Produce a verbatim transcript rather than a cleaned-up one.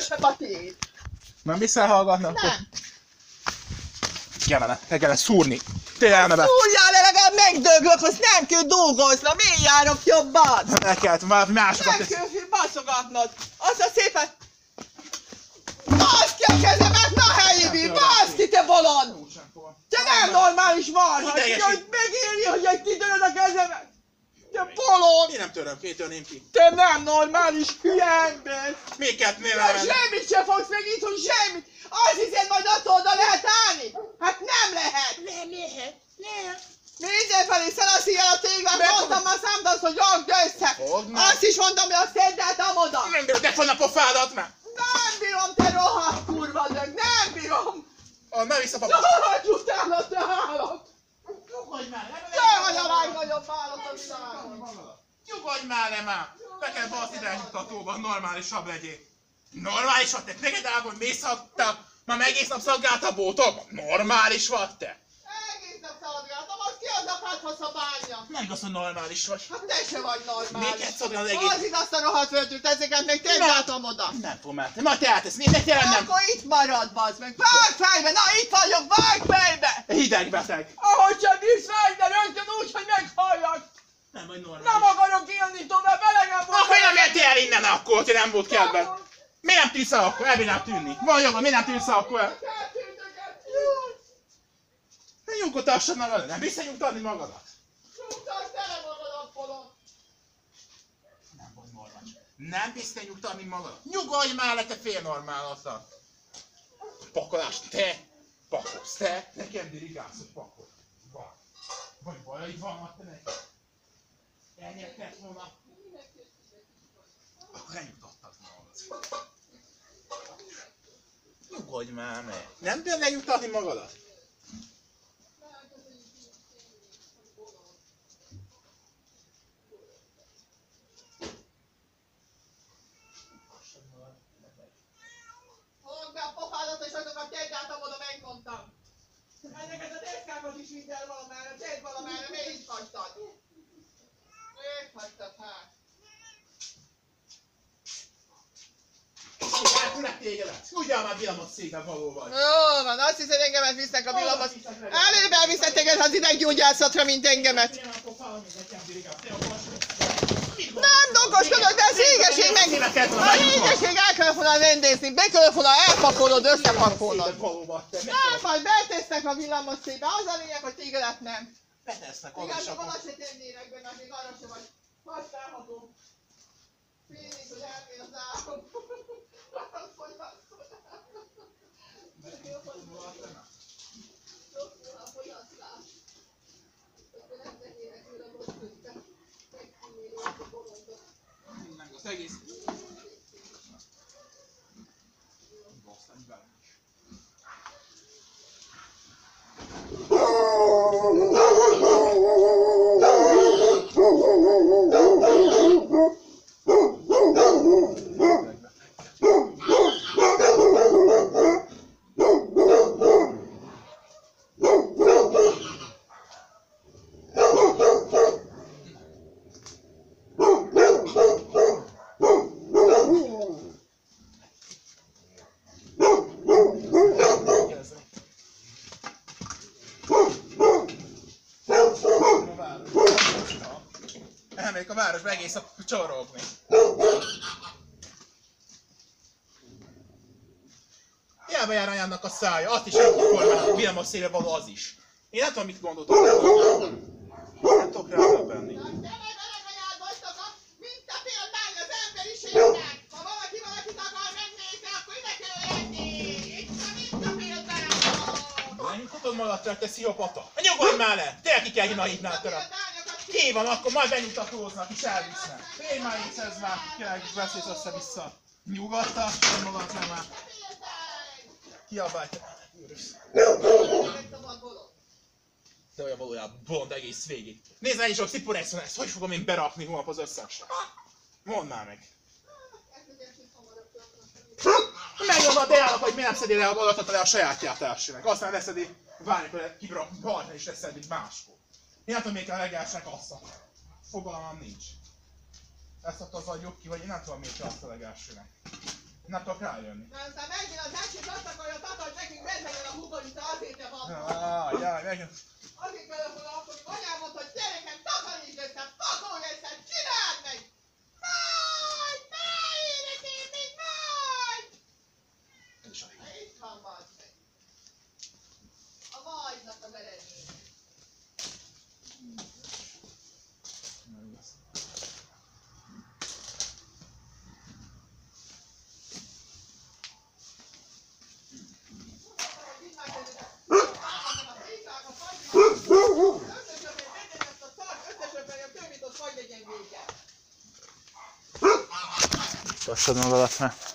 sem a tiéd. Nem viszel hallgatnak? Nem. Kellene, le kellene szúrni. Te elmebe. Szúrjál le, legalább megdöglök, azt nem kell dolgoznom, én járok jobban. El kellett már másokat Nem tesz. kell baszogatnod. Azt a szépen... Baszd ki a kezemet, na helyébi, baszd ki, te bolond! Te nem normális marha, hogy megírja, hogy egy kitöröd a kezemet! Te bolond! Én nem töröm, két törném ki. Te nem normális hülye ember! Miket Te mivel? semmit sem fogsz meg itt, hogy semmit! Azt hiszed, majd attól oda lehet állni? Hát nem lehet! Nem lehet, nem. Mindenfelé szelaszi el a téglát, Meg- mondtam már számdasz, hogy rakd össze! Fogd meg. Azt is mondtam, hogy a szedd át amoda! Nem bírod, defon a pofádat már! Nem bírom, te rohadt kurva dög, nem bírom! Ah, ne vissza papa! Szaladj utána, te állat! Nyugodj már, nem Te vagy a legnagyobb állat a világon! Nyugodj már le már! Be kell baszni irányítatóban, normálisabb legyél! Normális vagy te? Neked áll, hogy mész a... te már egész nap szaggált a bótokban? Normális vagy te? Egész nap szaladgáltam, az ki az a fáthasz a bánya? Nem igaz, hogy normális vagy. Hát te se vagy normális! Miket szagál az egész? Az itt azt a rohadt völgyűt, ezeket meg tedd Na. átom oda! Nem fogom át. Majd te átesz, miért neked nem? Akkor itt marad, bazd meg! Vágj fejbe! Na itt vagyok, vágj fejbe! Hidegbeteg. Ahogy sem bírsz vágj, de rögtön úgy, hogy meghalljak! Nem vagy normális. Nem akarok élni tovább, elegem volt! Akkor nem jöttél el innen akkor, hogy nem volt kedved. Miért nem tűnsz el akkor? Elbírnál tűnni. Van jogod, miért nem tűnsz el akkor? Ne nyugodtassad magad, nem bírsz nyugtatni magadat? Nyugtass tele magadat, polom! Nem vagy normális. Nem bírsz nyugtatni magadat? Nyugodj már le, te félnormálatlan. Pakolás, te pakolsz, te nekem dirigálsz, hogy pakol. Van. Vagy bajaid vannak te neked? Elnyertett volna. Akkor elnyugtattad magad. Nyugodj már meg. Nem bírod lenyugtatni magadat? Fogd be a pofádat és azokat tedd át, amoda megmondtam! Ezeket a deszkákat is vidd el valamára, tedd valamára, miért itt hagytad? Miért hagytad hát? Elkülek tégedet! Ugyan már vilamos szépen való vagy! Jó van, azt hiszed engemet visznek a villamos... Előbb elviszed téged az ideggyógyászatra, mint engemet! Nem dokoskodok, de az égeség meg... A égeség el kellett volna rendézni, be kellett volna elpakolod, összepakolod. Nem, majd betesznek a villamosszébe, az a lényeg, hogy tégedet nem. Betesznek oda Igaz, is csak akkor. oda se tennének benne, még arra se vagy használható. Félnék, hogy elmér az állam. Az, hogy van. Sokkal a fogyasztás. Akkor nem tennének tőle most közbe. Megkínnél a bolondot. Nem, az egész. Aztán bármi is. Elmegyek a városba egész nap csorogni. Hiába jár anyámnak a szája, azt is egyformán villamos szélre való az is. Én nem tudom, mit gondoltok. Nem tudok rá venni. Te meg anyád vagytok a mintapéldány az emberiségnek! Ha valaki valakit akar megnézni, akkor ide kell jönni! Itt a mintapéldány! Nem nyugtatod magadra, te sziopata? Nyugodj már le! Te ki kell hívnál tőle. Ki van, akkor majd benyugtatóznak és elvisznek. Félj már így ez már, kell beszélsz össze-vissza. Nyugodtass magad le már. Kiabálj te már, őrös. Te olyan valójában bolond egész végig. Nézd meg is, hogy sziporexon ezt, hogy fogom én berakni holnap az összes? Mondd már meg. Megmondom a Deának, hogy miért nem szedél le a adatot le a sajátját elsőnek. Aztán leszedi, várjuk, hogy kibrak balra és leszedi máskor. Én nem tudom, miért kell a legelsőnek azt a... Fogalmam nincs. Ezt adta az agyok ki, vagy én nem tudom, miért kell azt a legelsőnek. Nem tudok rájönni. Na aztán megint az esik, azt akarja takar, hogy nekünk bezegyen a hugolita, azért nem van. Jaj, jaj, megjön. Azért belefogom, akkor anyám mondta, hogy gyerekem, takarítsd össze, pakolj össze, csináld meg! Majd! Már életén, még majd! Na itt van, bazd meg. A majdnak az eredmény. Lassan alatt már.